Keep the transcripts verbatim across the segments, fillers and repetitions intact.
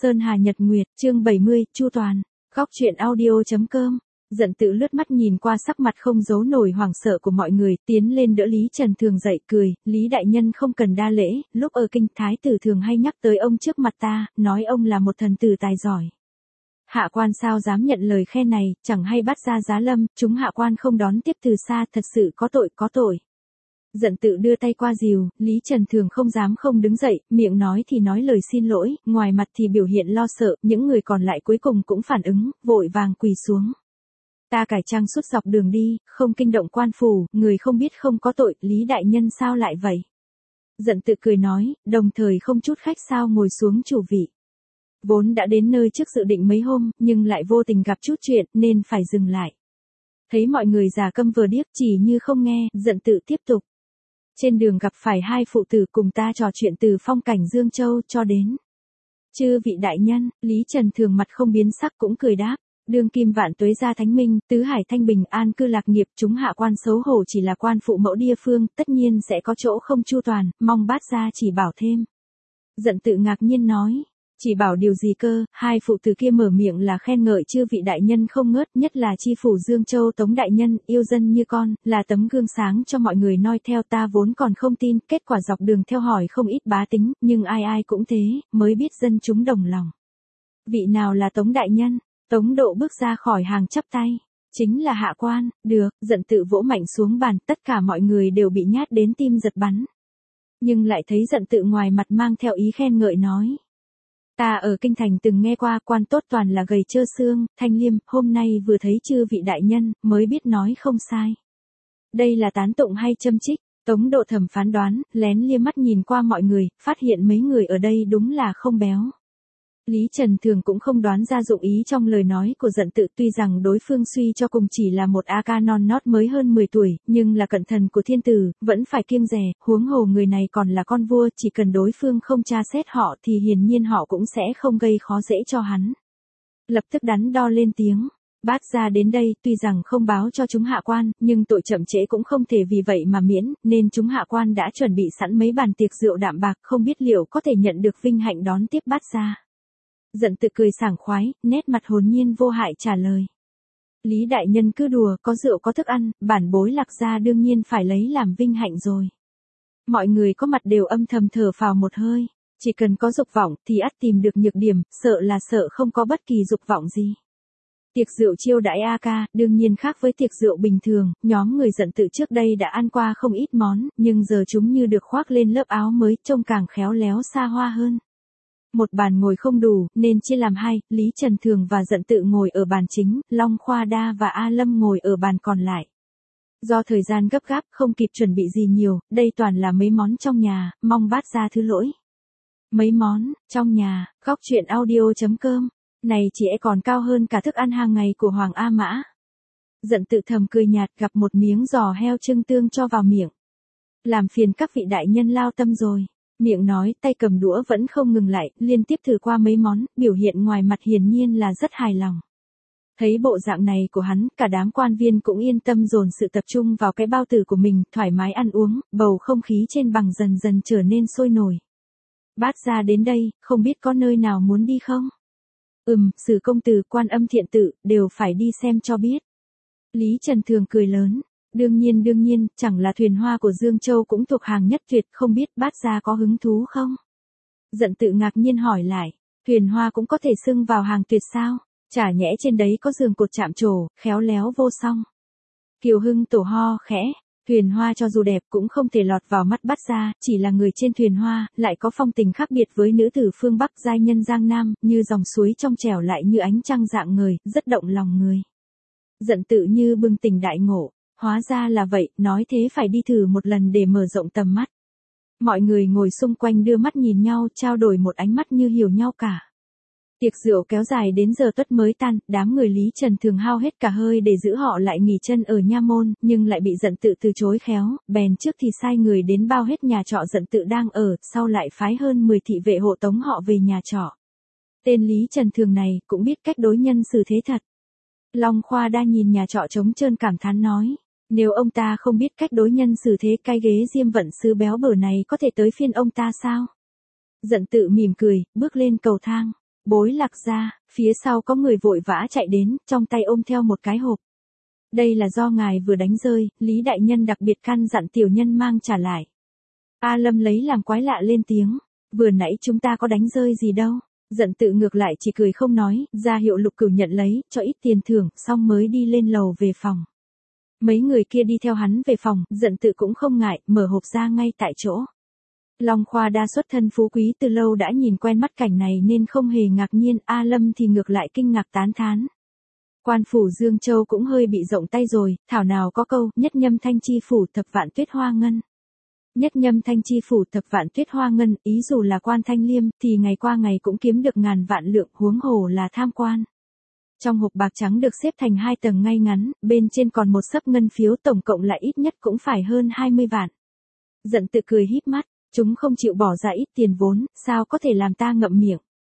Sơn Hà Nhật Nguyệt, chương bảy mươi, Chu Toàn, góc truyện audio chấm com. Giận tự lướt mắt nhìn qua sắc mặt không giấu nổi hoảng sợ của mọi người, tiến lên đỡ Lý Trần Thường dậy, cười, Lý đại nhân không cần đa lễ, lúc ở kinh thái tử thường hay nhắc tới ông trước mặt ta, nói ông là một thần tử tài giỏi. Hạ quan sao dám nhận lời khen này, chẳng hay bắt ra giá lâm, chúng hạ quan không đón tiếp từ xa, thật sự có tội, có tội. Giận tự đưa tay qua dìu, Lý Trần Thường không dám không đứng dậy, miệng nói thì nói lời xin lỗi, ngoài mặt thì biểu hiện lo sợ, những người còn lại cuối cùng cũng phản ứng, vội vàng quỳ xuống. Ta cải trang suốt dọc đường đi, không kinh động quan phủ, người không biết không có tội, Lý đại nhân sao lại vậy? Giận tự cười nói, đồng thời không chút khách sao ngồi xuống chủ vị. Vốn đã đến nơi trước dự định mấy hôm, nhưng lại vô tình gặp chút chuyện, nên phải dừng lại. Thấy mọi người già câm vờ điếc chỉ như không nghe, giận tự tiếp tục. Trên đường gặp phải hai phụ tử cùng ta trò chuyện từ phong cảnh Dương Châu cho đến. Chư vị đại nhân, Lý Trần Thường mặt không biến sắc cũng cười đáp. Đương kim vạn tuế gia thánh minh, tứ hải thanh bình an cư lạc nghiệp, chúng hạ quan xấu hổ chỉ là quan phụ mẫu địa phương, tất nhiên sẽ có chỗ không chu toàn, mong bát gia chỉ bảo thêm. Giận tự ngạc nhiên nói. Chỉ bảo điều gì cơ, hai phụ tử kia mở miệng là khen ngợi chư vị đại nhân không ngớt, nhất là chi phủ Dương Châu Tống đại nhân, yêu dân như con, là tấm gương sáng cho mọi người noi theo. Ta vốn còn không tin, kết quả dọc đường theo hỏi không ít bá tính, nhưng ai ai cũng thế, mới biết dân chúng đồng lòng. Vị nào là Tống đại nhân? Tống Độ bước ra khỏi hàng chắp tay. Chính là hạ quan, được, giận tự vỗ mạnh xuống bàn, tất cả mọi người đều bị nhát đến tim giật bắn. Nhưng lại thấy giận tự ngoài mặt mang theo ý khen ngợi nói. Ta ở kinh thành từng nghe qua quan tốt toàn là gầy trơ xương, thanh liêm, hôm nay vừa thấy chư vị đại nhân, mới biết nói không sai. Đây là tán tụng hay châm trích? Tống Độ thầm phán đoán, lén liếc mắt nhìn qua mọi người, phát hiện mấy người ở đây đúng là không béo. Lý Trần Thường cũng không đoán ra dụng ý trong lời nói của giận tự, tuy rằng đối phương suy cho cùng chỉ là một a ca non nót mới hơn mười tuổi, nhưng là cận thần của thiên tử, vẫn phải kiêng dè, huống hồ người này còn là con vua, chỉ cần đối phương không tra xét họ thì hiển nhiên họ cũng sẽ không gây khó dễ cho hắn. Lập tức đắn đo lên tiếng. Bát gia đến đây, tuy rằng không báo cho chúng hạ quan, nhưng tội chậm trễ cũng không thể vì vậy mà miễn, nên chúng hạ quan đã chuẩn bị sẵn mấy bàn tiệc rượu đạm bạc, không biết liệu có thể nhận được vinh hạnh đón tiếp bát gia. Giận tự cười sảng khoái, nét mặt hồn nhiên vô hại trả lời. Lý đại nhân cứ đùa, có rượu có thức ăn, bản bối Lạc gia đương nhiên phải lấy làm vinh hạnh rồi. Mọi người có mặt đều âm thầm thở phào một hơi, chỉ cần có dục vọng thì ắt tìm được nhược điểm, sợ là sợ không có bất kỳ dục vọng gì. Tiệc rượu chiêu đãi a ca, đương nhiên khác với tiệc rượu bình thường, nhóm người giận tự trước đây đã ăn qua không ít món, nhưng giờ chúng như được khoác lên lớp áo mới, trông càng khéo léo xa hoa hơn. Một bàn ngồi không đủ, nên chia làm hai, Lý Trần Thường và giận tự ngồi ở bàn chính, Long Khoa Đa và A Lâm ngồi ở bàn còn lại. Do thời gian gấp gáp, không kịp chuẩn bị gì nhiều, đây toàn là mấy món trong nhà, mong bát gia thứ lỗi. Mấy món, trong nhà, góc truyện audio chấm com, này chỉ e còn cao hơn cả thức ăn hàng ngày của Hoàng A Mã. Giận tự thầm cười nhạt, gặp một miếng giò heo trưng tương cho vào miệng. Làm phiền các vị đại nhân lao tâm rồi. Miệng nói, tay cầm đũa vẫn không ngừng lại, liên tiếp thử qua mấy món, biểu hiện ngoài mặt hiển nhiên là rất hài lòng. Thấy bộ dạng này của hắn, cả đám quan viên cũng yên tâm dồn sự tập trung vào cái bao tử của mình, thoải mái ăn uống, bầu không khí trên bằng dần dần trở nên sôi nổi. Bát gia đến đây, không biết có nơi nào muốn đi không? Ừm, Sử công tử, Quan Âm thiện tự, đều phải đi xem cho biết. Lý Trần Thường cười lớn. Đương nhiên đương nhiên, chẳng là thuyền hoa của Dương Châu cũng thuộc hàng nhất tuyệt, không biết bát gia có hứng thú không? Giận tự ngạc nhiên hỏi lại, thuyền hoa cũng có thể xưng vào hàng tuyệt sao? Chả nhẽ trên đấy có giường cột chạm trổ, khéo léo vô song. Kiều Hưng tổ ho khẽ, thuyền hoa cho dù đẹp cũng không thể lọt vào mắt bát gia, chỉ là người trên thuyền hoa, lại có phong tình khác biệt với nữ tử phương Bắc giai nhân Giang Nam, như dòng suối trong trẻo lại như ánh trăng dạng ngời, rất động lòng người. Giận tự như bừng tỉnh đại ngộ. Hóa ra là vậy, nói thế phải đi thử một lần để mở rộng tầm mắt. Mọi người ngồi xung quanh đưa mắt nhìn nhau, trao đổi một ánh mắt như hiểu nhau cả. Tiệc rượu kéo dài đến giờ tuất mới tan, đám người Lý Trần Thường hao hết cả hơi để giữ họ lại nghỉ chân ở nha môn, nhưng lại bị giận tự từ chối khéo, bèn trước thì sai người đến bao hết nhà trọ giận tự đang ở, sau lại phái hơn mười thị vệ hộ tống họ về nhà trọ. Tên Lý Trần Thường này cũng biết cách đối nhân xử thế thật. Long Khoa Đa nhìn nhà trọ trống trơn cảm thán nói. Nếu ông ta không biết cách đối nhân xử thế, cái ghế diêm vận sứ béo bở này có thể tới phiên ông ta sao? Giận tự mỉm cười, bước lên cầu thang. Bối Lạc gia, phía sau có người vội vã chạy đến, trong tay ôm theo một cái hộp. Đây là do ngài vừa đánh rơi, Lý đại nhân đặc biệt căn dặn tiểu nhân mang trả lại. A Lâm lấy làm quái lạ lên tiếng, vừa nãy chúng ta có đánh rơi gì đâu. Giận Tự ngược lại chỉ cười không nói, ra hiệu Lục Cửu nhận lấy, cho ít tiền thưởng, xong mới đi lên lầu về phòng. Mấy người kia đi theo hắn về phòng, Giận Tự cũng không ngại, mở hộp ra ngay tại chỗ. Long Khoa đa xuất thân phú quý từ lâu đã nhìn quen mắt cảnh này nên không hề ngạc nhiên, A Lâm thì ngược lại kinh ngạc tán thán. Quan phủ Dương Châu cũng hơi bị rộng tay rồi, thảo nào có câu, nhất nhâm thanh chi phủ thập vạn tuyết hoa ngân. Nhất nhâm thanh chi phủ thập vạn tuyết hoa ngân, ý dù là quan thanh liêm, thì ngày qua ngày cũng kiếm được ngàn vạn lượng, huống hồ là tham quan. Trong hộp bạc trắng được xếp thành hai tầng ngay ngắn, bên trên còn một xấp ngân phiếu, tổng cộng lại ít nhất cũng phải hơn hai mươi vạn. Giận Tự cười híp mắt, chúng không chịu bỏ ra ít tiền vốn, sao có thể làm ta ngậm miệng.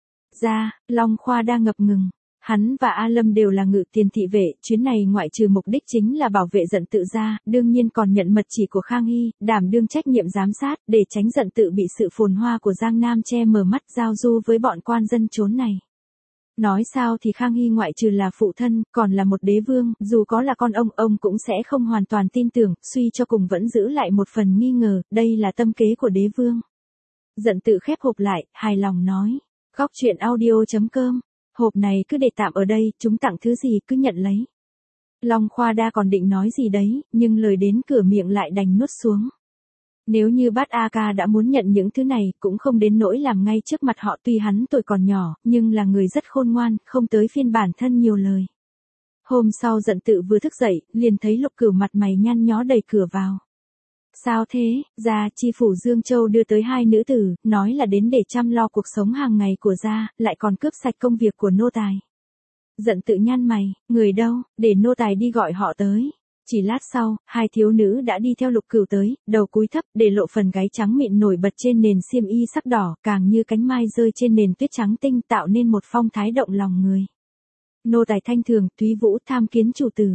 Ra, Long Khoa đang ngập ngừng. Hắn và A Lâm đều là ngự tiền thị vệ, chuyến này ngoại trừ mục đích chính là bảo vệ Giận Tự ra, đương nhiên còn nhận mật chỉ của Khang Hy, đảm đương trách nhiệm giám sát, để tránh Giận Tự bị sự phồn hoa của Giang Nam che mờ mắt giao du với bọn quan dân chốn này. Nói sao thì Khang Hy ngoại trừ là phụ thân, còn là một đế vương, dù có là con ông, ông cũng sẽ không hoàn toàn tin tưởng, suy cho cùng vẫn giữ lại một phần nghi ngờ, đây là tâm kế của đế vương. Giận Tự khép hộp lại, hài lòng nói, góc truyện audio chấm com. Hộp này cứ để tạm ở đây, chúng tặng thứ gì cứ nhận lấy. Long Khoa đa còn định nói gì đấy, nhưng lời đến cửa miệng lại đành nuốt xuống. Nếu như Bát A Ca đã muốn nhận những thứ này, cũng không đến nỗi làm ngay trước mặt họ, tuy hắn tuổi còn nhỏ, nhưng là người rất khôn ngoan, không tới phiên bản thân nhiều lời. Hôm sau Giận Tự vừa thức dậy, liền thấy Lục Cửu mặt mày nhăn nhó đẩy cửa vào. Sao thế, gia chi phủ Dương Châu đưa tới hai nữ tử, nói là đến để chăm lo cuộc sống hàng ngày của gia, lại còn cướp sạch công việc của nô tài. Giận Tự nhăn mày, người đâu, để nô tài đi gọi họ tới. Chỉ lát sau, hai thiếu nữ đã đi theo Lục Cửu tới, đầu cúi thấp, để lộ phần gáy trắng mịn nổi bật trên nền xiêm y sắc đỏ, càng như cánh mai rơi trên nền tuyết trắng tinh, tạo nên một phong thái động lòng người. Nô tài Thanh Thường, Thúy Vũ tham kiến chủ tử.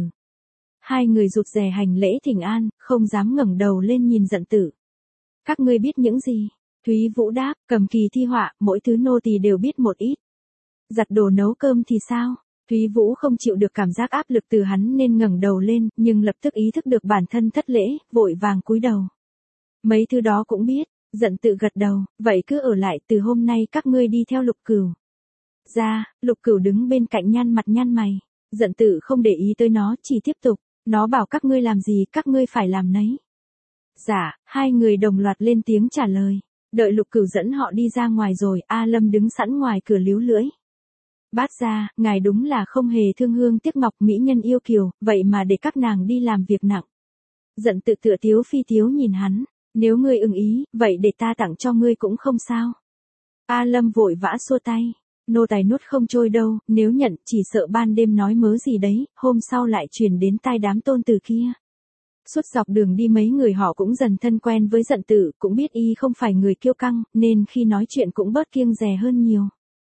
Hai người rụt rè hành lễ thỉnh an, không dám ngẩng đầu lên nhìn Giận Tự. Các ngươi biết những gì? Thúy Vũ đáp, cầm kỳ thi họa, mỗi thứ nô tỳ đều biết một ít. Giặt đồ nấu cơm thì sao? Thúy Vũ không chịu được cảm giác áp lực từ hắn nên ngẩng đầu lên, nhưng lập tức ý thức được bản thân thất lễ, vội vàng cúi đầu. Mấy thứ đó cũng biết, Giận Tự gật đầu, vậy cứ ở lại, từ hôm nay các ngươi đi theo Lục Cửu. Ra, Lục Cửu đứng bên cạnh nhăn mặt nhăn mày. Giận Tự không để ý tới nó, chỉ tiếp tục, nó bảo các ngươi làm gì, các ngươi phải làm nấy. Dạ, hai người đồng loạt lên tiếng trả lời. Đợi Lục Cửu dẫn họ đi ra ngoài rồi, A Lâm đứng sẵn ngoài cửa líu lưỡi. Bát gia, ngài đúng là không hề thương hương tiếc ngọc, mỹ nhân yêu kiều, vậy mà để các nàng đi làm việc nặng. Giận Tự tựa tiếu phi tiếu nhìn hắn, nếu ngươi ưng ý, vậy để ta tặng cho ngươi cũng không sao. A Lâm vội vã xua tay, nô tài nuốt không trôi đâu, nếu nhận chỉ sợ ban đêm nói mớ gì đấy, hôm sau lại truyền đến tai đám tôn tử kia. Suốt dọc đường đi mấy người họ cũng dần thân quen với Giận Tự, cũng biết y không phải người kiêu căng, nên khi nói chuyện cũng bớt kiêng dè hơn nhiều.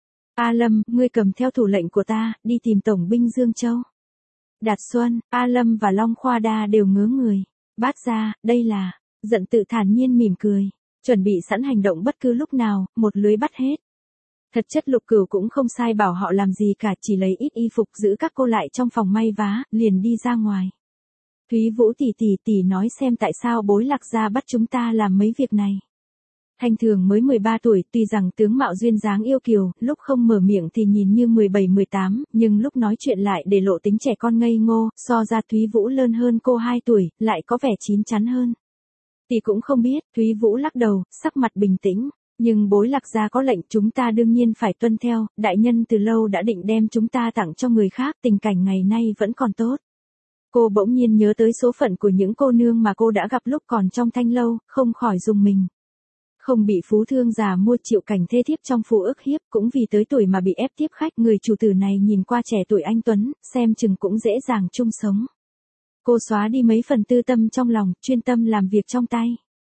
A Lâm, ngươi cầm theo thủ lệnh của ta, đi tìm tổng binh Dương Châu. Đạt Xuân, A Lâm và Long Khoa Đa đều ngớ người. Bát gia, đây là, Giận Tự thản nhiên mỉm cười, chuẩn bị sẵn hành động bất cứ lúc nào, một lưới bắt hết. Thật chất Lục Cửu cũng không sai bảo họ làm gì cả, chỉ lấy ít y phục giữ các cô lại trong phòng may vá, liền đi ra ngoài. Thúy Vũ tỷ tỷ tỷ nói xem tại sao Bối Lạc gia bắt chúng ta làm mấy việc này. Thanh Thường mới mười ba tuổi, tuy rằng tướng mạo duyên dáng yêu kiều, lúc không mở miệng thì nhìn như mười bảy mười tám, nhưng lúc nói chuyện lại để lộ tính trẻ con ngây ngô, so ra Thúy Vũ lớn hơn cô hai tuổi, lại có vẻ chín chắn hơn. Tỷ cũng không biết, Thúy Vũ lắc đầu, sắc mặt bình tĩnh, nhưng Bối Lạc gia có lệnh chúng ta đương nhiên phải tuân theo, đại nhân từ lâu đã định đem chúng ta tặng cho người khác, tình cảnh ngày nay vẫn còn tốt. Cô bỗng nhiên nhớ tới số phận của những cô nương mà cô đã gặp lúc còn trong Thanh Lâu, không khỏi rùng mình. Không bị phú thương già mua chịu cảnh thê thiếp trong phủ ức hiếp, cũng vì tới tuổi mà bị ép tiếp khách, người chủ tử này nhìn qua trẻ tuổi anh tuấn, xem chừng cũng dễ dàng chung sống. Cô xóa đi mấy phần tư tâm trong lòng, chuyên tâm làm việc trong tay.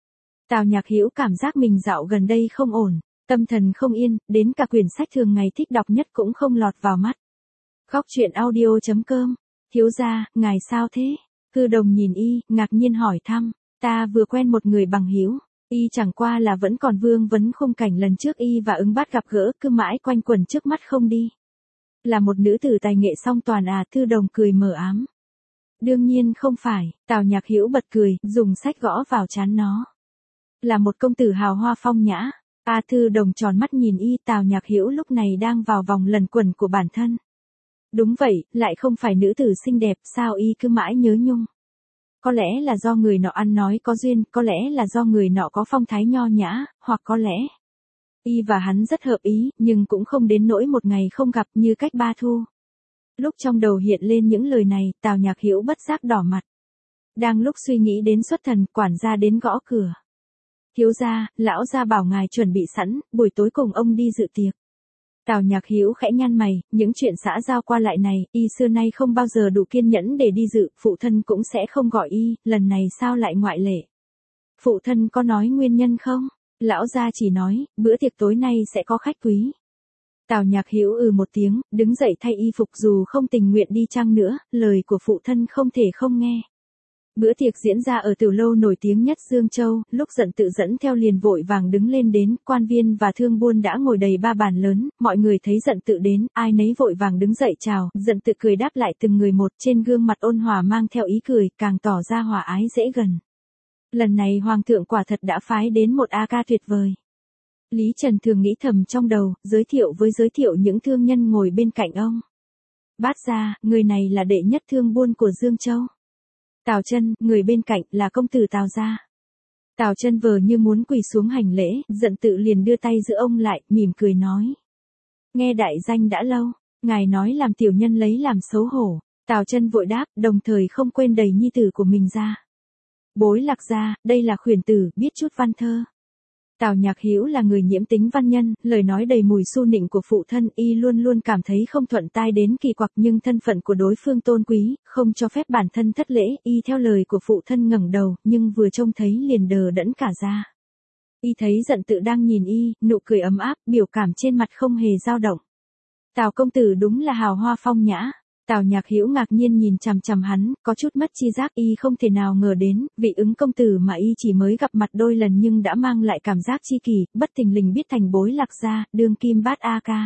Tào Nhạc Hữu cảm giác mình dạo gần đây không ổn, tâm thần không yên, đến cả quyển sách thường ngày thích đọc nhất cũng không lọt vào mắt. Góc truyện audio chấm com. Thiếu gia, ngài sao thế? Cư Đồng nhìn y, ngạc nhiên hỏi thăm, ta vừa quen một người bằng hữu. Y chẳng qua là vẫn còn vương vấn khung cảnh lần trước y và ứng bát gặp gỡ, cứ mãi quanh quẩn trước mắt không đi. Là một nữ tử tài nghệ song toàn à? Thư Đồng cười mờ ám. Đương nhiên không phải, Tào Nhạc Hữu bật cười, dùng sách gõ vào trán nó. Là một công tử hào hoa phong nhã. A Thư Đồng tròn mắt nhìn y, Tào Nhạc Hữu lúc này đang vào vòng lần quẩn của bản thân. Đúng vậy, lại không phải nữ tử xinh đẹp, sao y cứ mãi nhớ nhung. Có lẽ là do người nọ ăn nói có duyên, có lẽ là do người nọ có phong thái nho nhã, hoặc có lẽ y và hắn rất hợp ý, nhưng cũng không đến nỗi một ngày không gặp như cách ba thu. Lúc trong đầu hiện lên những lời này, Tào Nhạc Hữu bất giác đỏ mặt. Đang lúc suy nghĩ đến xuất thần, quản gia đến gõ cửa. Thiếu gia, lão gia bảo ngài chuẩn bị sẵn, buổi tối cùng ông đi dự tiệc. Tào Nhạc Hữu khẽ nhăn mày, những chuyện xã giao qua lại này, y xưa nay không bao giờ đủ kiên nhẫn để đi dự, phụ thân cũng sẽ không gọi y, lần này sao lại ngoại lệ. Phụ thân có nói nguyên nhân không? Lão gia chỉ nói, bữa tiệc tối nay sẽ có khách quý. Tào Nhạc Hữu ừ một tiếng, đứng dậy thay y phục, dù không tình nguyện đi chăng nữa, lời của phụ thân không thể không nghe. Bữa tiệc diễn ra ở tiểu lâu nổi tiếng nhất Dương Châu, lúc Dận Tự dẫn theo liền vội vàng đứng lên đến, quan viên và thương buôn đã ngồi đầy ba bàn lớn, mọi người thấy Dận Tự đến, ai nấy vội vàng đứng dậy chào, Dận Tự cười đáp lại từng người một, trên gương mặt ôn hòa mang theo ý cười, càng tỏ ra hòa ái dễ gần. Lần này Hoàng thượng quả thật đã phái đến một A ca tuyệt vời. Lý Trần thường nghĩ thầm trong đầu, giới thiệu với giới thiệu những thương nhân ngồi bên cạnh ông. Bát gia, người này là đệ nhất thương buôn của Dương Châu. Tào Chân, người bên cạnh là công tử Tào gia. Tào Chân vờ như muốn quỳ xuống hành lễ, Dận Tự liền đưa tay giữ ông lại, mỉm cười nói. Nghe đại danh đã lâu, ngài nói làm tiểu nhân lấy làm xấu hổ. Tào Chân vội đáp, đồng thời không quên đầy nhi tử của mình ra. Bối Lạc gia, đây là khuyển tử, biết chút văn thơ. Tào Nhạc Hữu là người nhiễm tính văn nhân, lời nói đầy mùi su nịnh của phụ thân, y luôn luôn cảm thấy không thuận tai đến kỳ quặc, nhưng thân phận của đối phương tôn quý, không cho phép bản thân thất lễ, y theo lời của phụ thân ngẩng đầu, nhưng vừa trông thấy liền đờ đẫn cả ra. Y thấy Dận Tự đang nhìn y, nụ cười ấm áp, biểu cảm trên mặt không hề dao động. Tào công tử đúng là hào hoa phong nhã. Tào Nhạc Hữu ngạc nhiên nhìn chằm chằm hắn, có chút mất chi giác, y không thể nào ngờ đến, vị ứng công tử mà y chỉ mới gặp mặt đôi lần nhưng đã mang lại cảm giác chi kỷ, bất thình lình biết thành Bối Lạc gia, đương kim bát A ca.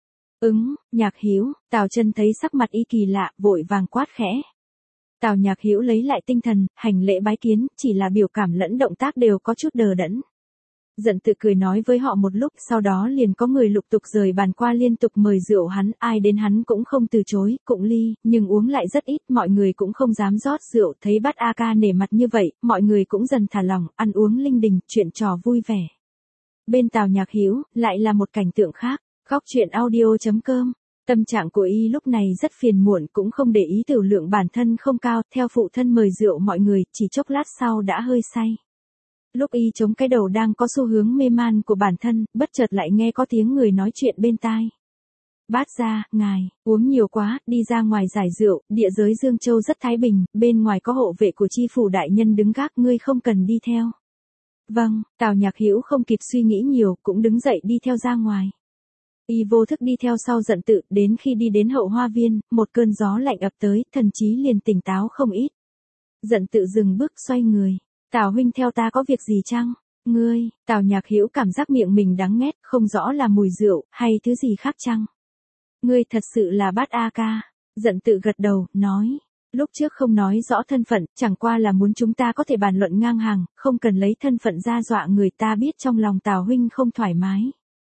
Ứng, Nhạc Hữu, Tào Chân thấy sắc mặt y kỳ lạ, vội vàng quát khẽ. Tào Nhạc Hữu lấy lại tinh thần, hành lễ bái kiến, chỉ là biểu cảm lẫn động tác đều có chút đờ đẫn. Dận Tự cười nói với họ một lúc, sau đó liền có người lục tục rời bàn qua liên tục mời rượu hắn, ai đến hắn cũng không từ chối, cụng ly, nhưng uống lại rất ít, mọi người cũng không dám rót rượu, thấy bát A ca nể mặt như vậy, mọi người cũng dần thả lỏng, ăn uống linh đình, chuyện trò vui vẻ. Bên Tào Nhạc Hữu lại là một cảnh tượng khác, góc truyện audio chấm com. Tâm trạng của y lúc này rất phiền muộn, cũng không để ý tiểu lượng bản thân không cao, theo phụ thân mời rượu mọi người, chỉ chốc lát sau đã hơi say. Lúc y chống cái đầu đang có xu hướng mê man của bản thân, bất chợt lại nghe có tiếng người nói chuyện bên tai. Bát gia, ngài, uống nhiều quá, đi ra ngoài giải rượu, địa giới Dương Châu rất thái bình, bên ngoài có hộ vệ của chi phủ đại nhân đứng gác, ngươi không cần đi theo. Vâng, Tào Nhạc Hữu không kịp suy nghĩ nhiều, cũng đứng dậy đi theo ra ngoài. Y vô thức đi theo sau Dận Tự, đến khi đi đến hậu hoa viên, một cơn gió lạnh ập tới, thần trí liền tỉnh táo không ít. Dận Tự dừng bước xoay người. Tào huynh theo ta có việc gì chăng? Ngươi, Tào Nhạc Hữu cảm giác miệng mình đắng nghét, không rõ là mùi rượu, hay thứ gì khác chăng? Ngươi thật sự là bát A ca. Dận Tự gật đầu, nói. Lúc trước không nói rõ thân phận, chẳng qua là muốn chúng ta có thể bàn luận ngang hàng, không cần lấy thân phận ra dọa người ta biết trong lòng Tào huynh không thoải mái.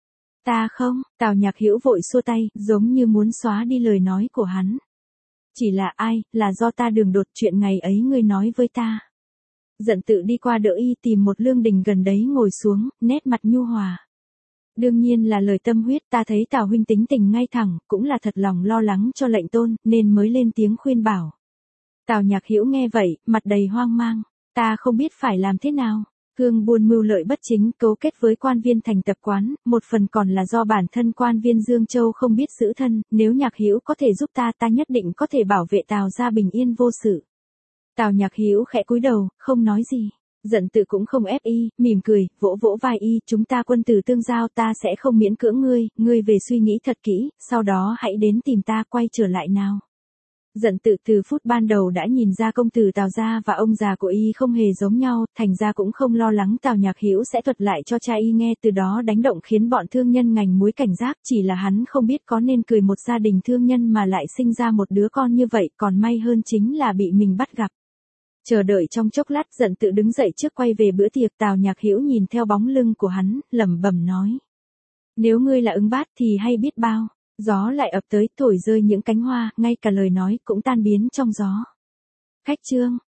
Ta không, Tào Nhạc Hữu vội xua tay, giống như muốn xóa đi lời nói của hắn. Chỉ là ai, là do ta đường đột chuyện ngày ấy ngươi nói với ta. Dận Tự đi qua đỡ y tìm một lương đình gần đấy ngồi xuống, nét mặt nhu hòa. Đương nhiên là lời tâm huyết, ta thấy Tào huynh tính tình ngay thẳng, cũng là thật lòng lo lắng cho lệnh tôn, nên mới lên tiếng khuyên bảo. Tào Nhạc Hữu nghe vậy, mặt đầy hoang mang, ta không biết phải làm thế nào. Cương buôn mưu lợi bất chính, cấu kết với quan viên thành tập quán, một phần còn là do bản thân quan viên Dương Châu không biết giữ thân, nếu Nhạc Hữu có thể giúp ta, ta nhất định có thể bảo vệ Tào gia bình yên vô sự. Tào Nhạc Hữu khẽ cúi đầu, không nói gì. Dận Tự cũng không ép y, mỉm cười, vỗ vỗ vai y, chúng ta quân tử tương giao, ta sẽ không miễn cưỡng ngươi, ngươi về suy nghĩ thật kỹ, sau đó hãy đến tìm ta, quay trở lại nào. Giận tự từ phút ban đầu đã nhìn ra công tử Tào gia và ông già của y không hề giống nhau, thành ra cũng không lo lắng Tào Nhạc Hữu sẽ thuật lại cho cha y nghe, từ đó đánh động khiến bọn thương nhân ngành muối cảnh giác, chỉ là hắn không biết có nên cười một gia đình thương nhân mà lại sinh ra một đứa con như vậy, còn may hơn chính là bị mình bắt gặp. Chờ đợi trong chốc lát, Giận tự đứng dậy trước quay về bữa tiệc. Tào Nhạc Hữu nhìn theo bóng lưng của hắn, lẩm bẩm nói: nếu ngươi là Ứng Bát thì hay biết bao. Gió lại ập tới, thổi rơi những cánh hoa, ngay cả lời nói cũng tan biến trong gió. Khách trương,